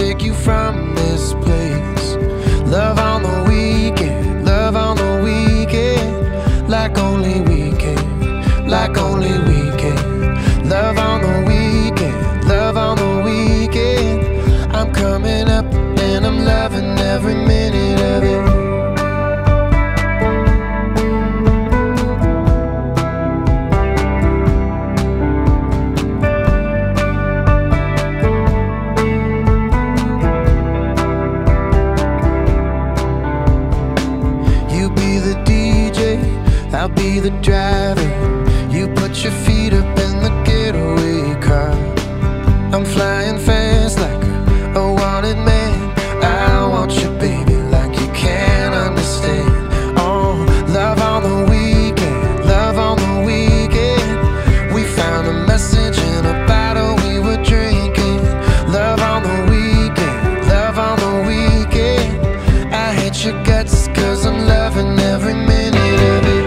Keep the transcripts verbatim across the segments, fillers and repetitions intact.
take you from this place. Love on the weekend, love on the weekend, like only we can, like only we can. Love on the weekend, love on the weekend. I'm coming up and I'm loving every minute of it. I'll be the driver. You put your feet up in the getaway car. I'm flying fast like a, a wanted man. I want you, baby, like you can't understand. Oh, love on the weekend, love on the weekend. We found a message in a bottle we were drinking. Love on the weekend, love on the weekend. I hate your guts 'cause I'm loving every minute of it.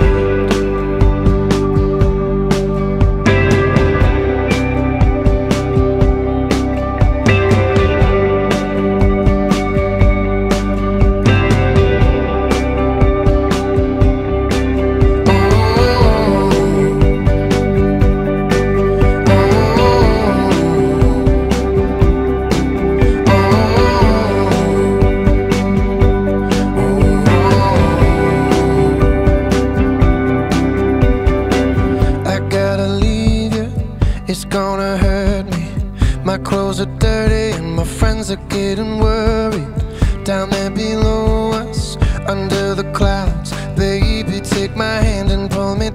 It's gonna hurt me. My clothes are dirty and my friends are getting worried. Down there below us, under the clouds, baby, take my hand and pull me